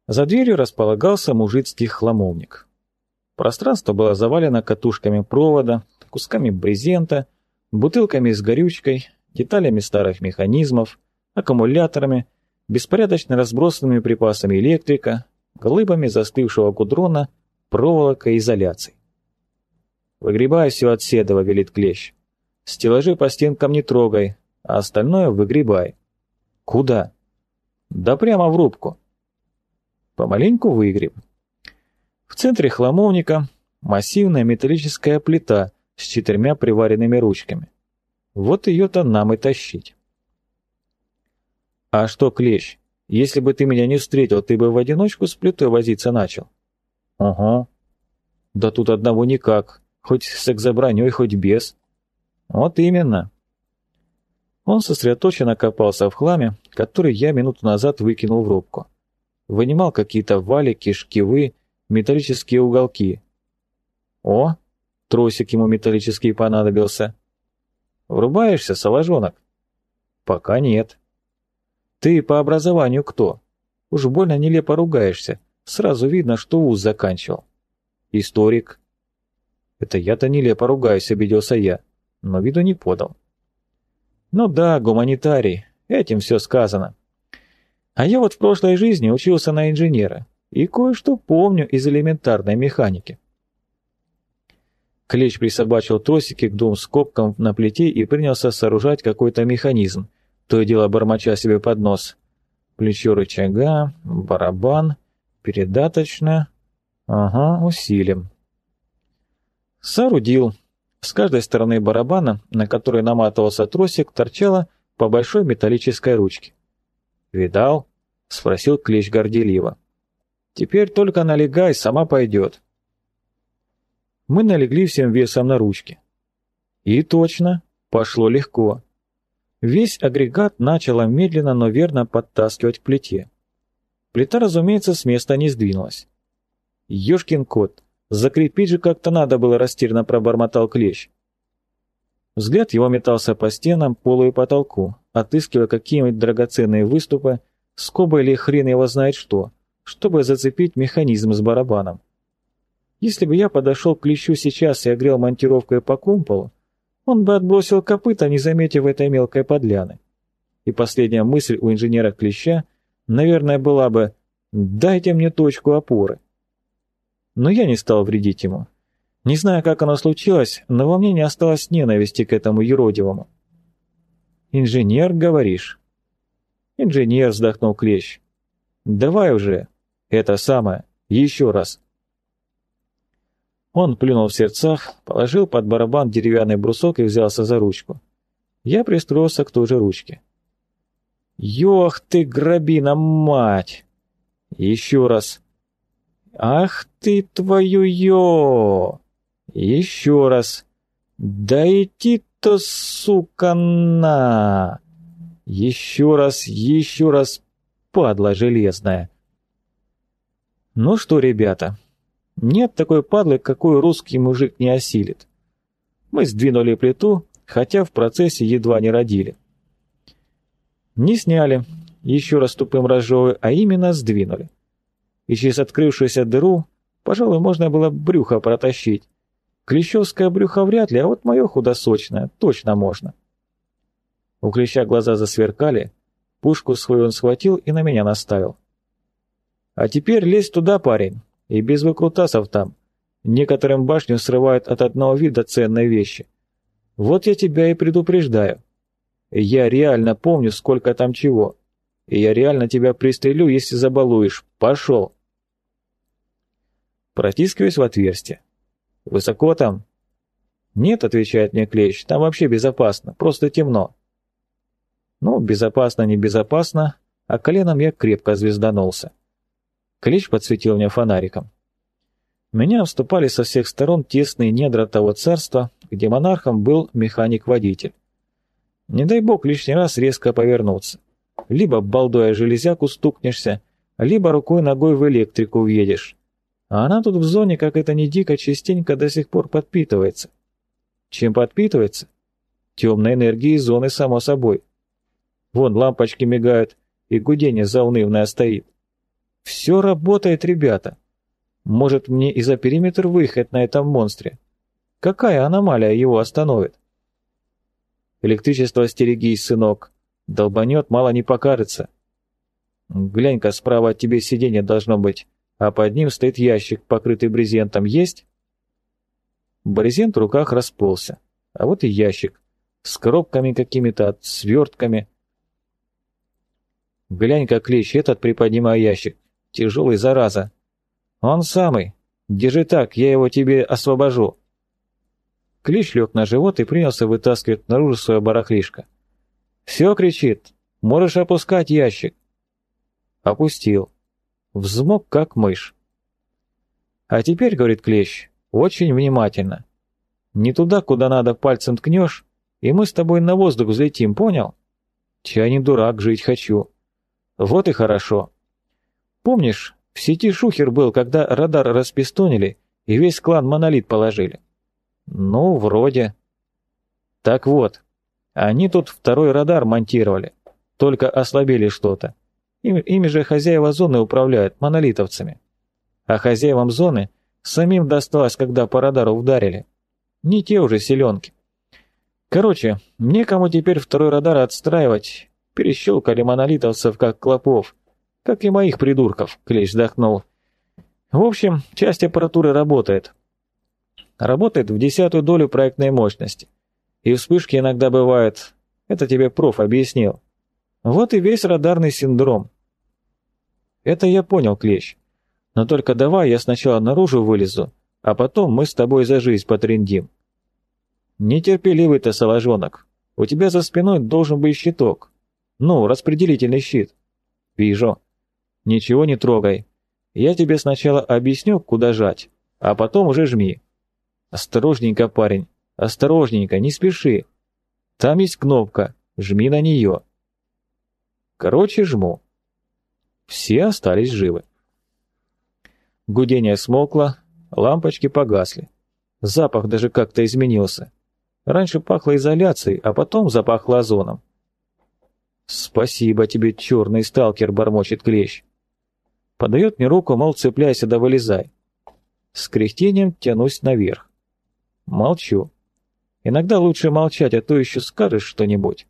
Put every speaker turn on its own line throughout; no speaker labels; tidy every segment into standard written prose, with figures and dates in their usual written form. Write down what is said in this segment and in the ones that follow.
За дверью располагался мужицкий хламовник. Пространство было завалено катушками провода, кусками брезента, бутылками с горючкой, деталями старых механизмов, аккумуляторами, беспорядочно разбросанными припасами электрика, глыбами застывшего гудрона, проволокой и изоляцией. «Выгребай все от седова», — велит Клещ. «Стеллажи по стенкам не трогай, а остальное выгребай». «Куда?» «Да прямо в рубку». Помаленьку выгреб. В центре хламовника массивная металлическая плита с 4 приваренными ручками. Вот ее-то нам и тащить. «А что, Клещ, если бы ты меня не встретил, ты бы в одиночку с плитой возиться начал?» «Ага». «Да тут одного никак, хоть с экзоброней, хоть без». «Вот именно». Он сосредоточенно копался в хламе, который я минуту назад выкинул в рубку. Вынимал какие-то валики, шкивы, металлические уголки. О, тросик ему металлический понадобился. «Врубаешься, соложонок?» «Пока нет». «Ты по образованию кто? Уж больно нелепо ругаешься. Сразу видно, что вуз заканчивал». «Историк». «Это я-то нелепо ругаюсь», — обиделся я, но виду не подал. «Ну да, гуманитарий, этим все сказано. А я вот в прошлой жизни учился на инженера и кое-что помню из элементарной механики». Клещ присобачил тросики к 2 скобкам на плите и принялся сооружать какой-то механизм, то и дело бормоча себе под нос. Плечо рычага, барабан, передаточная. Ага, усилим. Соорудил. С каждой стороны барабана, на который наматывался тросик, торчала по большой металлической ручке. «Видал?» — спросил Клещ горделиво. «Теперь только налегай, сама пойдет». Мы налегли всем весом на ручки. И точно, пошло легко. Весь агрегат начало медленно, но верно подтаскивать к плите. Плита, разумеется, с места не сдвинулась. «Ёшкин кот, закрепить же как-то надо было», — растерянно пробормотал Клещ. Взгляд его метался по стенам, полу и потолку, отыскивая какие-нибудь драгоценные выступы, скобы или хрен его знает что, чтобы зацепить механизм с барабаном. Если бы я подошел к Клещу сейчас и огрел монтировкой по кумполу, он бы отбросил копыта, не заметив этой мелкой подляны. И последняя мысль у инженера Клеща, наверное, была бы «дайте мне точку опоры». Но я не стал вредить ему. Не знаю, как оно случилось, но во мне не осталось ненависти к этому юродивому. «Инженер, говоришь?» «Инженер», — вздохнул Клещ. «Давай уже, это самое, еще раз». Он плюнул в сердцах, положил под барабан деревянный брусок и взялся за ручку. Я пристроился к той же ручке. «Ёх ты, грабина, мать!» «Еще раз!» «Ах ты, твою-ё!» «Еще раз!» «Да идти-то, сука, на!» еще раз, падла железная!» Ну что, ребята, нет такой падлы, какую русский мужик не осилит. Мы сдвинули плиту, хотя в процессе едва не родили. Не сняли, еще раз тупым разжевывая, а именно сдвинули. И через открывшуюся дыру, пожалуй, можно было брюхо протащить. Клещевское брюхо вряд ли, а вот мое худосочное точно можно. У Клеща глаза засверкали, пушку свою он схватил и на меня наставил. «А теперь лезь туда, парень, и без выкрутасов там. Некоторым башню срывают от одного вида ценной вещи. Вот я тебя и предупреждаю. Я реально помню, сколько там чего. И я реально тебя пристрелю, если забалуешь. Пошел!» Протискиваюсь в отверстие. «Высоко там?» «Нет», — отвечает мне Клещ, — «там вообще безопасно, просто темно». Ну, безопасно, не безопасно, а коленом я крепко звезданулся. Клещ подсветил мне фонариком. Меня обступали со всех сторон тесные недра того царства, где монархом был механик-водитель. Не дай бог лишний раз резко повернуться. Либо балдой о железяку стукнешься, либо рукой-ногой в электрику въедешь. А она тут в зоне, как это ни дико, частенько до сих пор подпитывается. Чем подпитывается? Темной энергией зоны, само собой. Вон лампочки мигают, и гудение заунывное стоит. Все работает, ребята. Может, мне и за периметр выехать на этом монстре? Какая аномалия его остановит? Электричество стерегись, сынок. Долбанет, мало не покажется. Глянь-ка, справа от тебя сиденье должно быть, а под ним стоит ящик, покрытый брезентом. Есть? Брезент в руках расползся. А вот и ящик. С коробками какими-то, свертками. Глянь-ка, Клещ, этот приподнимай ящик. Тяжелый, зараза. Он самый. Держи так, я его тебе освобожу. Клещ лег на живот и принялся вытаскивать наружу свое барахлишко. «Все!» — кричит. «Можешь опускать ящик!» Опустил. Взмок, как мышь. «А теперь, — говорит Клещ, — очень внимательно. Не туда, куда надо, пальцем ткнешь, и мы с тобой на воздух взлетим, понял? Чай не дурак, жить хочу. Вот и хорошо. Помнишь, в сети шухер был, когда радар распистонили и весь клан Монолит положили? Ну, вроде. Так вот, они тут второй радар монтировали, только ослабили что-то. Ими же хозяева зоны управляют, монолитовцами. А хозяевам зоны самим досталось, когда по радару ударили. Не те уже селенки. Короче, некому теперь второй радар отстраивать. Перещелкали монолитовцев, как клопов. Как и моих придурков, Клещ вздохнул. В общем, часть аппаратуры работает. Работает в 10-ю долю проектной мощности. И вспышки иногда бывают. Это тебе проф объяснил. Вот и весь радарный синдром. Это я понял, Клещ. Но только давай я сначала наружу вылезу, а потом мы с тобой за жизнь потрындим. Нетерпеливый ты, соложонок. У тебя за спиной должен быть щиток. Ну, распределительный щит. Вижу. Ничего не трогай. Я тебе сначала объясню, куда жать, а потом уже жми. Осторожненько, парень, осторожненько, не спеши. Там есть кнопка, жми на нее. Короче, жму. Все остались живы. Гудение смолкло, лампочки погасли. Запах даже как-то изменился. Раньше пахло изоляцией, а потом запахло озоном. «Спасибо тебе, черный сталкер», — бормочет Клещ. Подает мне руку, мол, цепляйся да вылезай. С кряхтением тянусь наверх. Молчу. Иногда лучше молчать, а то еще скажешь что-нибудь.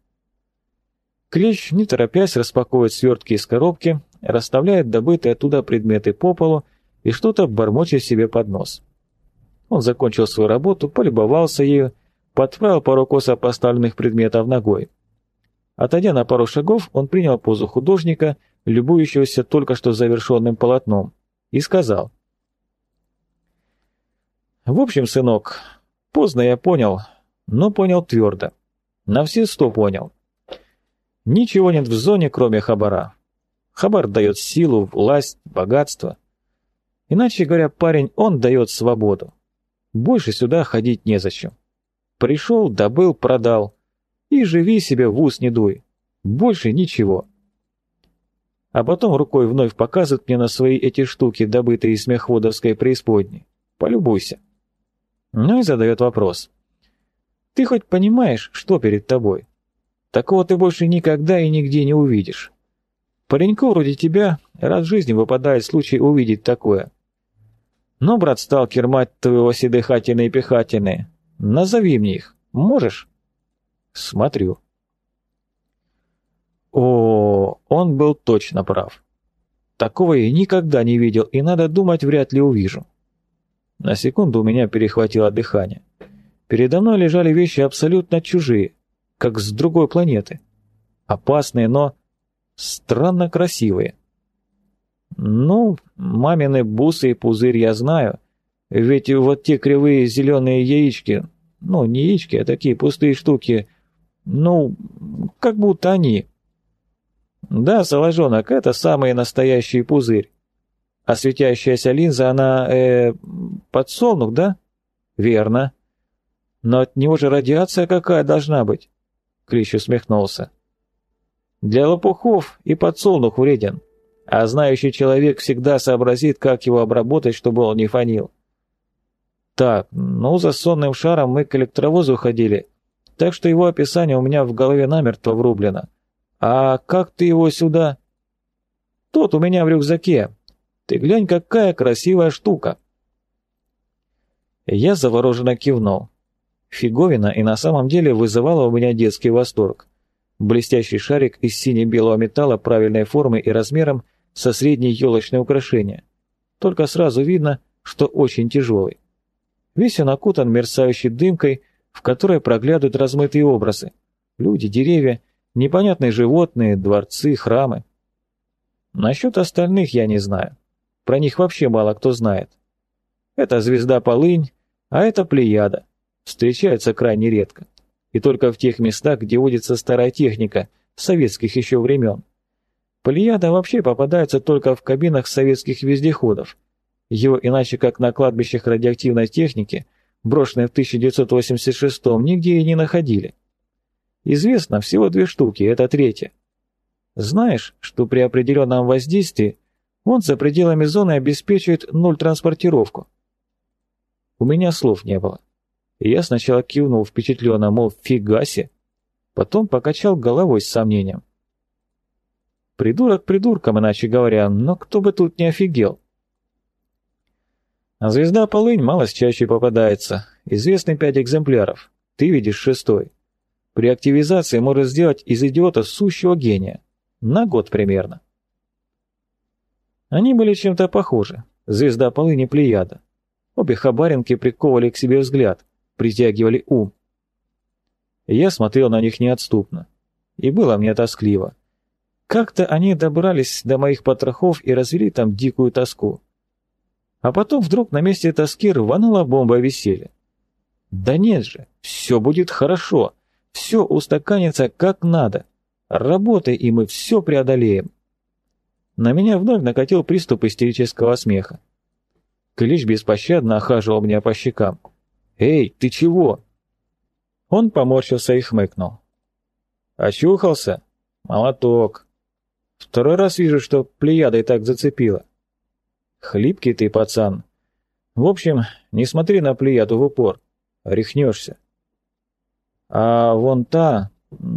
Клещ, не торопясь, распаковывает свертки из коробки, расставляет добытые оттуда предметы по полу и что-то бормочет себе под нос. Он закончил свою работу, полюбовался ею, подправил пару косо поставленных предметов ногой. Отойдя на пару шагов, он принял позу художника, любующегося только что завершенным полотном, и сказал: «В общем, сынок, поздно я понял, но понял твердо. На все 100 понял. Ничего нет в зоне, кроме хабара. Хабар дает силу, власть, богатство. Иначе говоря, парень, он дает свободу. Больше сюда ходить незачем. Пришел, добыл, продал. И живи себе, в ус не дуй. Больше ничего». А потом рукой вновь показывает мне на свои эти штуки, добытые из мехводовской преисподней. Полюбуйся. Ну и задает вопрос. Ты хоть понимаешь, что перед тобой? Такого ты больше никогда и нигде не увидишь. Пареньку вроде тебя раз в жизни выпадает случай увидеть такое. Ну, брат сталкер, мать твоего седыхательные и пихательные, назови мне их, можешь? Смотрю. О, он был точно прав. Такого я никогда не видел, и, надо думать, вряд ли увижу. На секунду у меня перехватило дыхание. Передо мной лежали вещи абсолютно чужие, как с другой планеты. Опасные, но странно красивые. Ну, мамины бусы и пузырь я знаю, ведь вот те кривые зеленые яички, ну, не яички, а такие пустые штуки, ну, как будто они. Да, соложонок, это самый настоящий пузырь. А светящаяся линза, она, подсолнух, да? Верно. Но от него же радиация какая должна быть? Клещ усмехнулся. Для лопухов и подсолнух вреден, а знающий человек всегда сообразит, как его обработать, чтобы он не фонил. Так, ну, за сонным шаром мы к электровозу ходили, так что его описание у меня в голове намертво врублено. А как ты его сюда? Тот у меня в рюкзаке, Ты глянь, какая красивая штука!» Я завороженно кивнул. Фиговина и на самом деле вызывала у меня детский восторг. Блестящий шарик из сине-белого металла правильной формы и размером со среднее елочное украшение. Только сразу видно, что очень тяжелый. Весь он окутан мерцающей дымкой, в которой проглядывают размытые образы. Люди, деревья, непонятные животные, дворцы, храмы. Насчет остальных я не знаю. Про них вообще мало кто знает. Это звезда Полынь, а это Плеяда. Встречаются крайне редко. И только в тех местах, где водится старая техника, советских еще времен. Плеяда вообще попадается только в кабинах советских вездеходов. Его иначе как на кладбищах радиоактивной техники, брошенной в 1986-м, нигде и не находили. Известно всего 2 штуки, это 3-я. Знаешь, что при определенном воздействии он за пределами зоны обеспечивает 0 транспортировку? У меня слов не было. И я сначала кивнул впечатленно, мол, фига се, потом покачал головой с сомнением. Придурок придурком, иначе говоря, но кто бы тут не офигел. А звезда Полынь малость чаще попадается. Известны 5 экземпляров. Ты видишь 6-й. При активизации может сделать из идиота сущего гения. На год примерно. Они были чем-то похожи. Звезда Полынь и Плеяда. Обе хабаринки приковывали к себе взгляд, притягивали ум. Я смотрел на них неотступно. И было мне тоскливо. Как-то они добрались до моих потрохов и развели там дикую тоску. А потом вдруг на месте тоски рванула бомба веселья. Да нет же, все будет хорошо, все устаканится как надо. Работай, и мы все преодолеем. На меня вновь накатил приступ истерического смеха. Клич беспощадно охаживал меня по щекам. «Эй, ты чего?» Он поморщился и хмыкнул. «Очухался? Молоток. 2-й раз вижу, что Плеядой так зацепило. Хлипкий ты, пацан. В общем, не смотри на Плеяду в упор. Рехнешься. А вон та,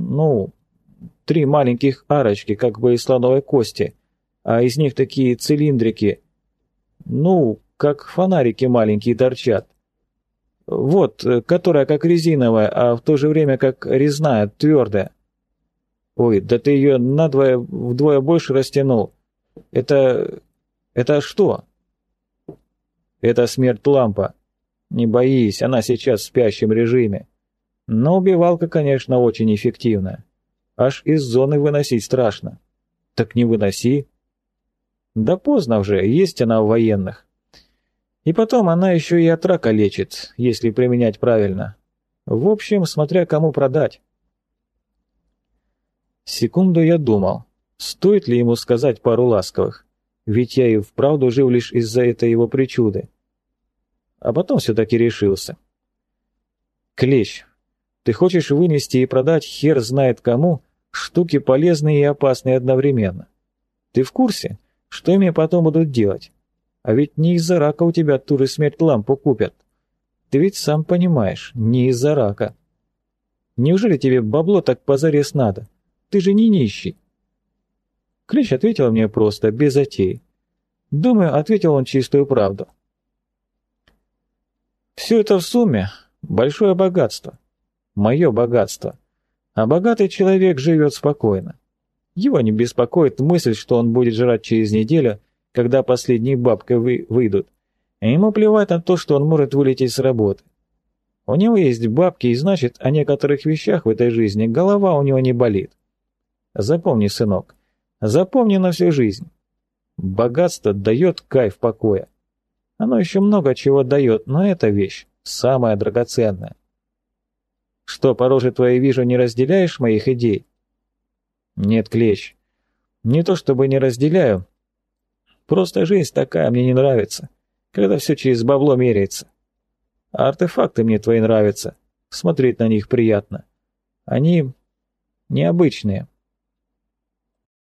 3 маленьких арочки, как бы из слоновой кости, а из них такие цилиндрики, как фонарики маленькие торчат. Вот, которая как резиновая, а в то же время как резная, твердая. Ой, да ты ее вдвое больше растянул. Это что? Это смерть-лампа. Не боись, она сейчас в спящем режиме. Но убивалка, конечно, очень эффективная. Аж из зоны выносить страшно. Так не выноси. Да поздно уже, есть она у военных. И потом она еще и от рака лечит, если применять правильно. В общем, смотря кому продать. Секунду я думал, стоит ли ему сказать пару ласковых, ведь я и вправду жив лишь из-за этой его причуды. А потом все-таки решился. Клещ, ты хочешь вынести и продать хер знает кому штуки полезные и опасные одновременно. Ты в курсе, что ими потом будут делать? А ведь не из-за рака у тебя ту же смерть-лампу купят. Ты ведь сам понимаешь, не из-за рака. Неужели тебе бабло так позарез надо? Ты же не нищий. Клещ ответил мне просто, без затей. Думаю, ответил он чистую правду. Все это в сумме большое богатство. Мое богатство. А богатый человек живет спокойно. Его не беспокоит мысль, что он будет жрать через неделю, когда последние бабки выйдут. И ему плевать на то, что он может вылететь с работы. У него есть бабки, и значит, о некоторых вещах в этой жизни голова у него не болит. Запомни, сынок, запомни на всю жизнь. Богатство дает кайф покоя. Оно еще много чего дает, но эта вещь самая драгоценная. Что, по роже твоей вижу, не разделяешь моих идей? Нет, Клещ, не то чтобы не разделяю. Просто жизнь такая мне не нравится, когда все через бабло меряется. А артефакты мне твои нравятся, смотреть на них приятно. Они необычные.